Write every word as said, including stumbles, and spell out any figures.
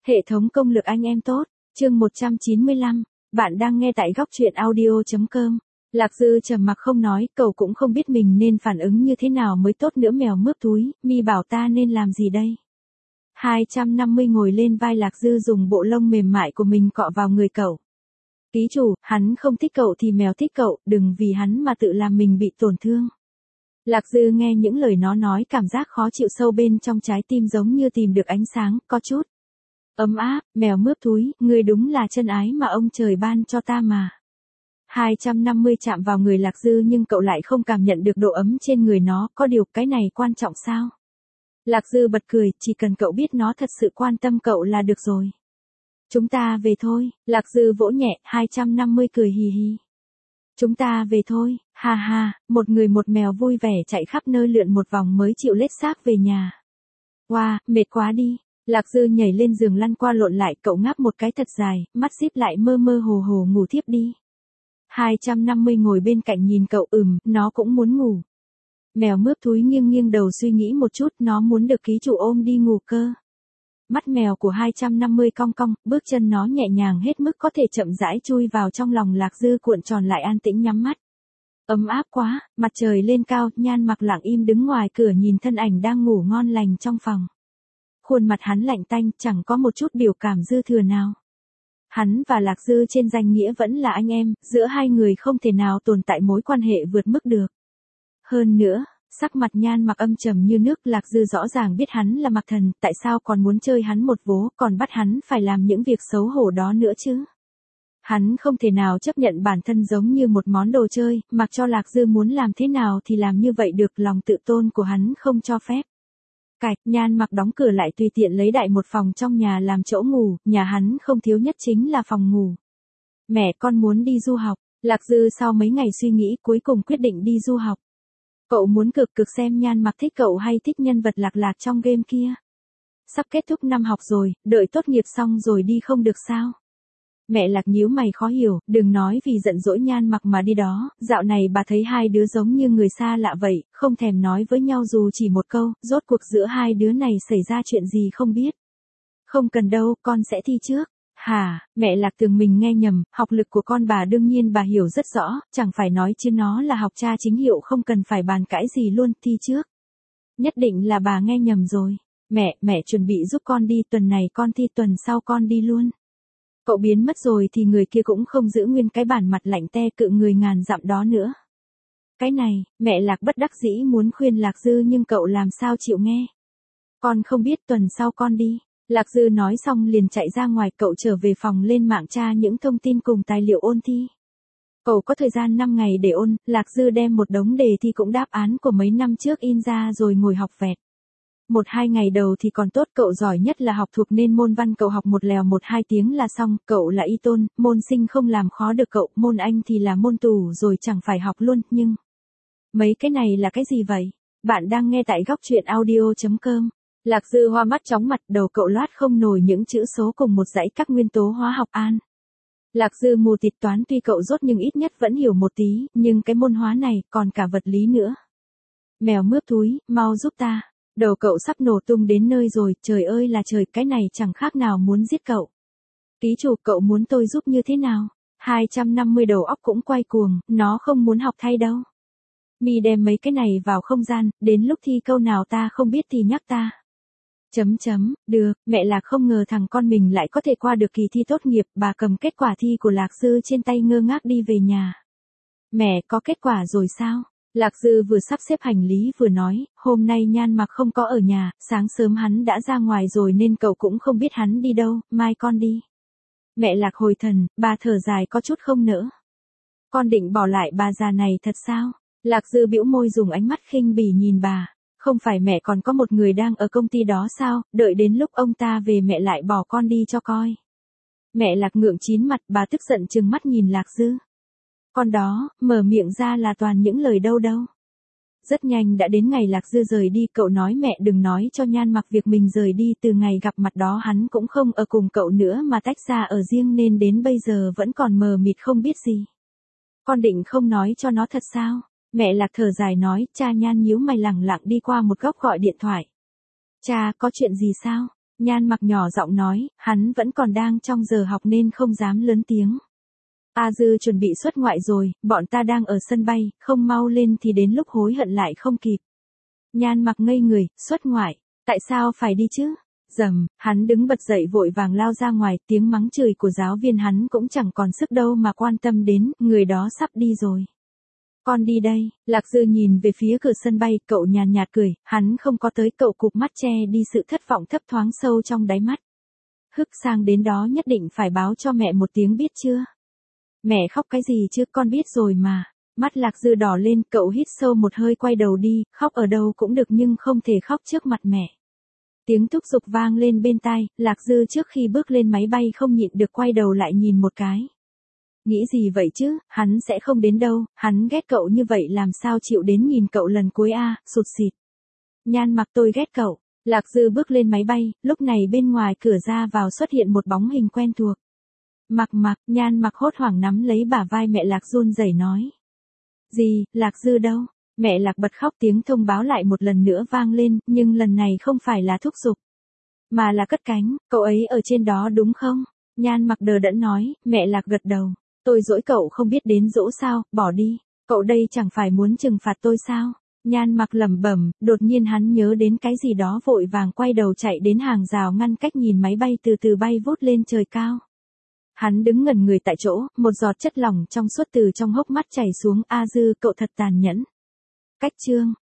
Hệ thống công lực anh em tốt, chương một trăm chín mươi lăm, bạn đang nghe tại góc truyện audio.com. Lạc Dư trầm mặc không nói, cậu cũng không biết mình nên phản ứng như thế nào mới tốt nữa. Mèo mướp túi, mi bảo ta nên làm gì đây? hai trăm năm mươi ngồi lên vai Lạc Dư, dùng bộ lông mềm mại của mình cọ vào người cậu. Ký chủ, hắn không thích cậu thì mèo thích cậu, đừng vì hắn mà tự làm mình bị tổn thương. Lạc Dư nghe những lời nó nói, cảm giác khó chịu sâu bên trong trái tim giống như tìm được ánh sáng, có chút ấm áp. Mèo mướp túi, ngươi đúng là chân ái mà ông trời ban cho ta mà. hai trăm năm mươi chạm vào người Lạc Dư nhưng cậu lại không cảm nhận được độ ấm trên người nó, có điều cái này quan trọng sao? Lạc Dư bật cười, chỉ cần cậu biết nó thật sự quan tâm cậu là được rồi. Chúng ta về thôi, Lạc Dư vỗ nhẹ, hai trăm năm mươi cười hì hì. Chúng ta về thôi, ha ha, một người một mèo vui vẻ chạy khắp nơi lượn một vòng mới chịu lết xác về nhà. Wow, mệt quá đi. Lạc Dư nhảy lên giường lăn qua lộn lại, cậu ngáp một cái thật dài, mắt díp lại mơ mơ hồ hồ ngủ thiếp đi. hai trăm năm mươi ngồi bên cạnh nhìn cậu, ừm, nó cũng muốn ngủ. Mèo mướp thúi nghiêng nghiêng đầu suy nghĩ một chút, nó muốn được ký chủ ôm đi ngủ cơ. Mắt mèo của hai trăm năm mươi cong cong, bước chân nó nhẹ nhàng hết mức có thể chậm rãi chui vào trong lòng Lạc Dư, cuộn tròn lại an tĩnh nhắm mắt. Ấm áp quá, mặt trời lên cao, Nhan Mặc lặng im đứng ngoài cửa nhìn thân ảnh đang ngủ ngon lành trong phòng. Khuôn mặt hắn lạnh tanh, chẳng có một chút biểu cảm dư thừa nào. Hắn và Lạc Dư trên danh nghĩa vẫn là anh em, giữa hai người không thể nào tồn tại mối quan hệ vượt mức được. Hơn nữa, sắc mặt Nhan Mặc âm trầm như nước. Lạc Dư rõ ràng biết hắn là Mặc Thần, tại sao còn muốn chơi hắn một vố, còn bắt hắn phải làm những việc xấu hổ đó nữa chứ? Hắn không thể nào chấp nhận bản thân giống như một món đồ chơi, mặc cho Lạc Dư muốn làm thế nào thì làm như vậy được, lòng tự tôn của hắn không cho phép. Cạch, Nhan Mặc đóng cửa lại, tùy tiện lấy đại một phòng trong nhà làm chỗ ngủ, nhà hắn không thiếu nhất chính là phòng ngủ. Mẹ, con muốn đi du học. Lạc Dư sau mấy ngày suy nghĩ cuối cùng quyết định đi du học. Cậu muốn cực cực xem Nhan Mặc thích cậu hay thích nhân vật Lạc Lạc trong game kia. Sắp kết thúc năm học rồi, đợi tốt nghiệp xong rồi đi không được sao? Mẹ Lạc nhíu mày khó hiểu, đừng nói vì giận dỗi Nhan Mặc mà đi đó, dạo này bà thấy hai đứa giống như người xa lạ vậy, không thèm nói với nhau dù chỉ một câu, rốt cuộc giữa hai đứa này xảy ra chuyện gì không biết. Không cần đâu, con sẽ thi trước. Hả, mẹ Lạc tưởng mình nghe nhầm, học lực của con bà đương nhiên bà hiểu rất rõ, chẳng phải nói chứ nó là học cha chính hiệu, không cần phải bàn cãi gì luôn, thi trước. Nhất định là bà nghe nhầm rồi. Mẹ, mẹ chuẩn bị giúp con đi, tuần này con thi, tuần sau con đi luôn. Cậu biến mất rồi thì người kia cũng không giữ nguyên cái bản mặt lạnh te cự người ngàn dặm đó nữa. Cái này, mẹ Lạc bất đắc dĩ muốn khuyên Lạc Dư nhưng cậu làm sao chịu nghe. Con không biết, tuần sau con đi. Lạc Dư nói xong liền chạy ra ngoài, cậu trở về phòng lên mạng tra những thông tin cùng tài liệu ôn thi. Cậu có thời gian năm ngày để ôn, Lạc Dư đem một đống đề thi cũng đáp án của mấy năm trước in ra rồi ngồi học vẹt. Một hai ngày đầu thì còn tốt, cậu giỏi nhất là học thuộc nên môn văn cậu học một lèo một hai tiếng là xong, cậu là y tôn, môn sinh không làm khó được cậu, môn Anh thì là môn tù rồi chẳng phải học luôn, nhưng... Mấy cái này là cái gì vậy? Bạn đang nghe tại góc truyện audio.com. Lạc Dư hoa mắt chóng mặt, đầu cậu loát không nổi những chữ số cùng một dãy các nguyên tố hóa học an. Lạc Dư mù tịt toán tuy cậu dốt nhưng ít nhất vẫn hiểu một tí, nhưng cái môn hóa này còn cả vật lý nữa. Mèo mướp túi, mau giúp ta. Đầu cậu sắp nổ tung đến nơi rồi, trời ơi là trời, cái này chẳng khác nào muốn giết cậu. Ký chủ, cậu muốn tôi giúp như thế nào? hai trăm năm mươi đầu óc cũng quay cuồng, nó không muốn học thay đâu. Mi đem mấy cái này vào không gian, đến lúc thi câu nào ta không biết thì nhắc ta. Chấm chấm, được, mẹ Lạc không ngờ thằng con mình lại có thể qua được kỳ thi tốt nghiệp, bà cầm kết quả thi của Lạc Dư trên tay ngơ ngác đi về nhà. Mẹ, có kết quả rồi sao? Lạc Dư vừa sắp xếp hành lý vừa nói, hôm nay Nhan Mặc không có ở nhà, sáng sớm hắn đã ra ngoài rồi nên cậu cũng không biết hắn đi đâu, mai con đi. Mẹ Lạc hồi thần, bà thở dài có chút không nỡ. Con định bỏ lại bà già này thật sao? Lạc Dư bĩu môi dùng ánh mắt khinh bỉ nhìn bà, không phải mẹ còn có một người đang ở công ty đó sao, đợi đến lúc ông ta về mẹ lại bỏ con đi cho coi. Mẹ Lạc ngượng chín mặt, bà tức giận trừng mắt nhìn Lạc Dư. Con đó, mở miệng ra là toàn những lời đâu đâu. Rất nhanh đã đến ngày Lạc Dư rời đi, cậu nói mẹ đừng nói cho Nhan Mặc việc mình rời đi, từ ngày gặp mặt đó hắn cũng không ở cùng cậu nữa mà tách ra ở riêng nên đến bây giờ vẫn còn mờ mịt không biết gì. Con định không nói cho nó thật sao? Mẹ Lạc thở dài nói, cha Nhan nhíu mày lẳng lặng đi qua một góc gọi điện thoại. Cha, có chuyện gì sao? Nhan Mặc nhỏ giọng nói, hắn vẫn còn đang trong giờ học nên không dám lớn tiếng. A Dư chuẩn bị xuất ngoại rồi, bọn ta đang ở sân bay, không mau lên thì đến lúc hối hận lại không kịp. Nhan Mặc ngây người, xuất ngoại, tại sao phải đi chứ? Dầm, hắn đứng bật dậy vội vàng lao ra ngoài, tiếng mắng chửi của giáo viên hắn cũng chẳng còn sức đâu mà quan tâm đến, người đó sắp đi rồi. Con đi đây, Lạc Dư nhìn về phía cửa sân bay, cậu nhàn nhạt cười, hắn không có tới, cậu cụp mắt che đi sự thất vọng thấp thoáng sâu trong đáy mắt. Hức sang đến đó nhất định phải báo cho mẹ một tiếng biết chưa? Mẹ khóc cái gì chứ, con biết rồi mà. Mắt Lạc Dư đỏ lên, cậu hít sâu một hơi quay đầu đi, khóc ở đâu cũng được nhưng không thể khóc trước mặt mẹ. Tiếng thúc giục vang lên bên tai, Lạc Dư trước khi bước lên máy bay không nhịn được quay đầu lại nhìn một cái. Nghĩ gì vậy chứ, hắn sẽ không đến đâu, hắn ghét cậu như vậy làm sao chịu đến nhìn cậu lần cuối a, à, sụt sịt. Nhan Mặc tôi ghét cậu. Lạc Dư bước lên máy bay, lúc này bên ngoài cửa ra vào xuất hiện một bóng hình quen thuộc. Mặc Mặc, Nhan Mặc hốt hoảng nắm lấy bả vai mẹ Lạc run rẩy nói. Gì, Lạc Dư đâu? Mẹ Lạc bật khóc, tiếng thông báo lại một lần nữa vang lên, nhưng lần này không phải là thúc giục, mà là cất cánh, cậu ấy ở trên đó đúng không? Nhan Mặc đờ đẫn nói, mẹ Lạc gật đầu. Tôi dỗi cậu không biết đến dỗ sao, bỏ đi, cậu đây chẳng phải muốn trừng phạt tôi sao? Nhan Mặc lẩm bẩm, đột nhiên hắn nhớ đến cái gì đó vội vàng quay đầu chạy đến hàng rào ngăn cách nhìn máy bay từ từ bay vút lên trời cao. Hắn đứng ngẩn người tại chỗ, một giọt chất lỏng trong suốt từ trong hốc mắt chảy xuống, A Dư cậu thật tàn nhẫn. Cách chương